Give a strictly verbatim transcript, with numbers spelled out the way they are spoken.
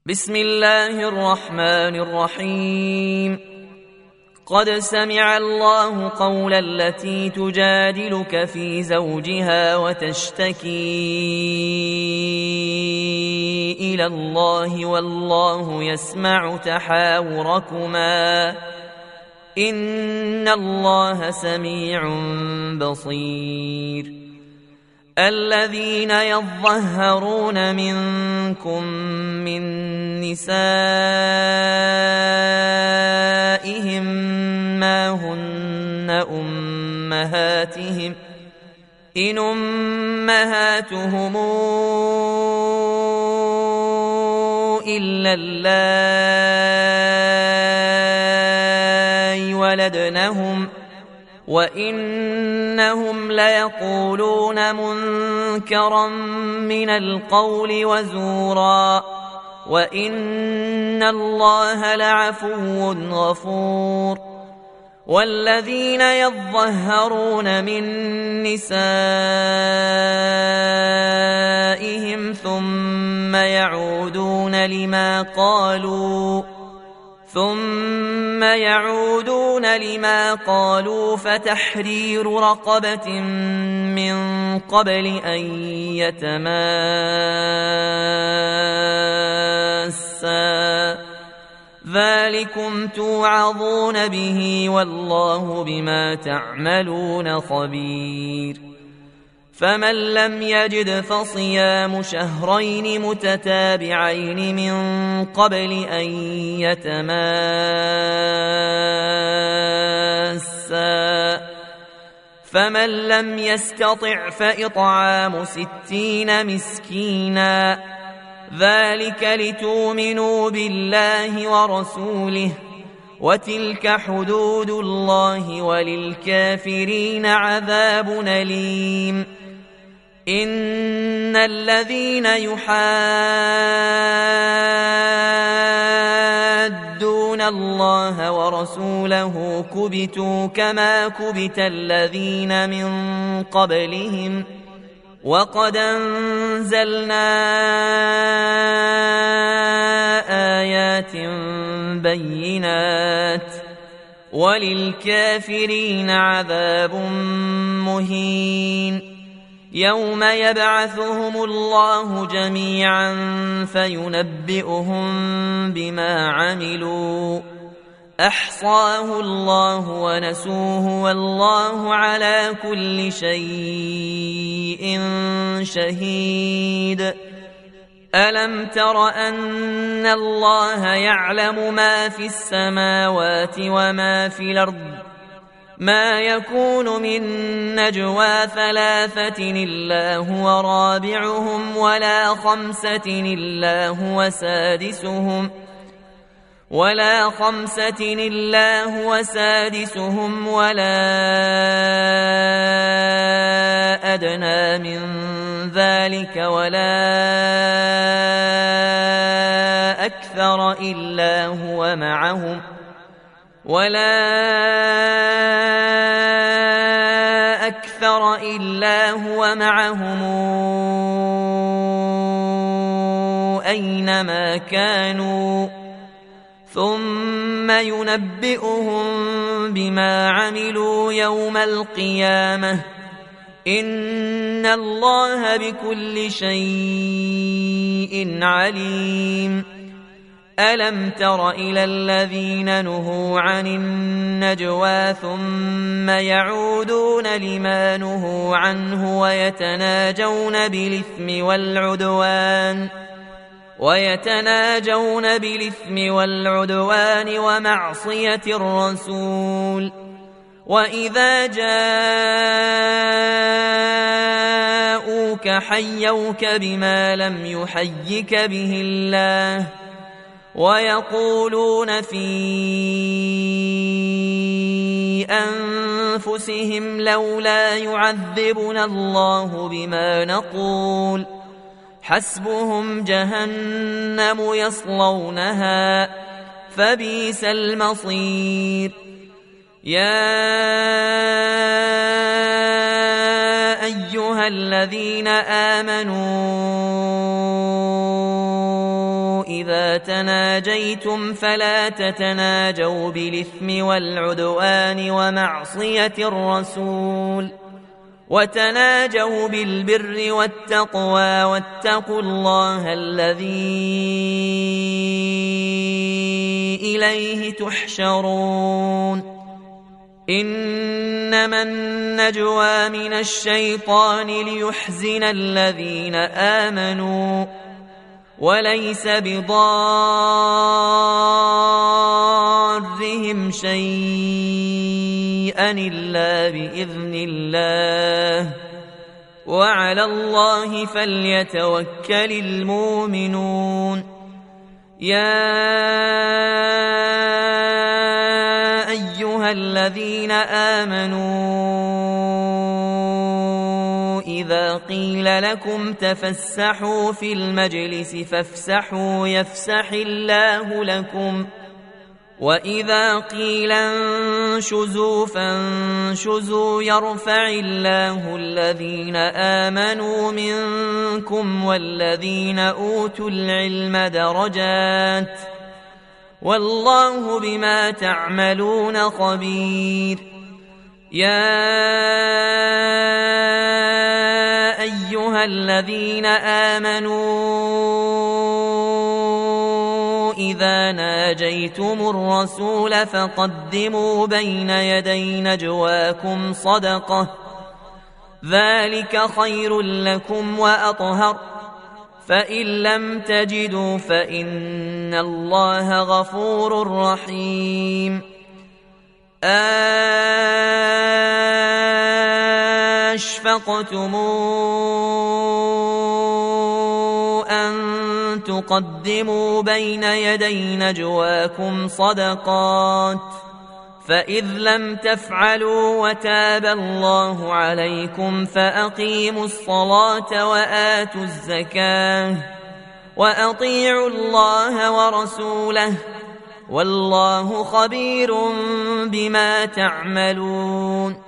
بسم الله الرحمن الرحيم. قد سمع الله قول التي تجادلك في زوجها وتشتكي إلى الله والله يسمع تحاوركما إن الله سميع بصير. الذين يظهرون منكم من نسائهم ما هن أمهاتهم إن أمهاتهم إلا اللائي ولدنهم وإنهم ليقولون منكرا من القول وزورا وإن الله لعفو غفور. والذين يظهرون من نسائهم ثم يعودون لما قالوا ثم يعودون لما قالوا فتحرير رقبة من قبل أن يتماسا ذلكم توعظون به والله بما تعملون خبير. فمن لم يجد فصيام شهرين متتابعين من قبل أن يتماسا فمن لم يستطع فإطعام ستين مسكينا ذلك لتؤمنوا بالله ورسوله وتلك حدود الله وللكافرين عذاب أليم. إن الذين يحادون الله ورسوله كبتوا كما كبت الذين من قبلهم وقد أنزلنا آيات بينات وللكافرين عذاب مهين. يوم يبعثهم الله جميعا فينبئهم بما عملوا أحصاه الله ونسوه والله على كل شيء شهيد. ألم تر أن الله يعلم ما في السماوات وما في الأرض ما يكون من نجوى ثلاثة إلا هو رابعهم ولا خمسة إلا هو سادسهم ولا خمسة إلا هو سادسهم ولا أدنى من ذلك ولا أكثر إلا هو معهم ولا أكثر إلا هو معهم أينما كانوا ثم ينبئهم بما عملوا يوم القيامة إن الله بكل شيء عليم. ألم تر إلى الذين نهوا عن النجوى ثم يعودون لما نهوا عنه ويتناجون بالإثم والعدوان ويتناجون بالإثم والعدوان ومعصية الرسول وإذا جاءوك حيوك بما لم يحيك به الله ويقولون في أنفسهم لولا يعذبنا الله بما نقول حسبهم جهنم يصلونها فبئس المصير. يا أيها الذين آمنوا إذا تناجيتم فلا تتناجوا بالإثم والعدوان ومعصية الرسول وتناجوا بالبر والتقوى واتقوا الله الذي إليه تحشرون إنما النجوى من الشيطان ليحزن الذين آمنوا وليس بضارهم شيئا إلا بإذن الله وعلى الله فليتوكل المؤمنون يا أيها الذين آمنوا إذا قيل لكم تفسحوا في المجلس فافسحوا يفسح الله لكم وإذا قيل انشزوا فانشزوا يرفع الله الذين آمنوا منكم والذين أوتوا العلم درجات والله بما تعملون خبير يا أيها الذين آمنوا إذا ناجيتم الرسول فقدموا بين يدي نجواكم صدقة ذلك خير لكم وأطهر فإن لم تجدوا فإن الله غفور رحيم أشفقتم أن تقدموا بين يدي نجواكم صدقات فإذ لم تفعلوا وتاب الله عليكم فأقيموا الصلاة وآتوا الزكاة وأطيعوا الله ورسوله والله خبير بما تعملون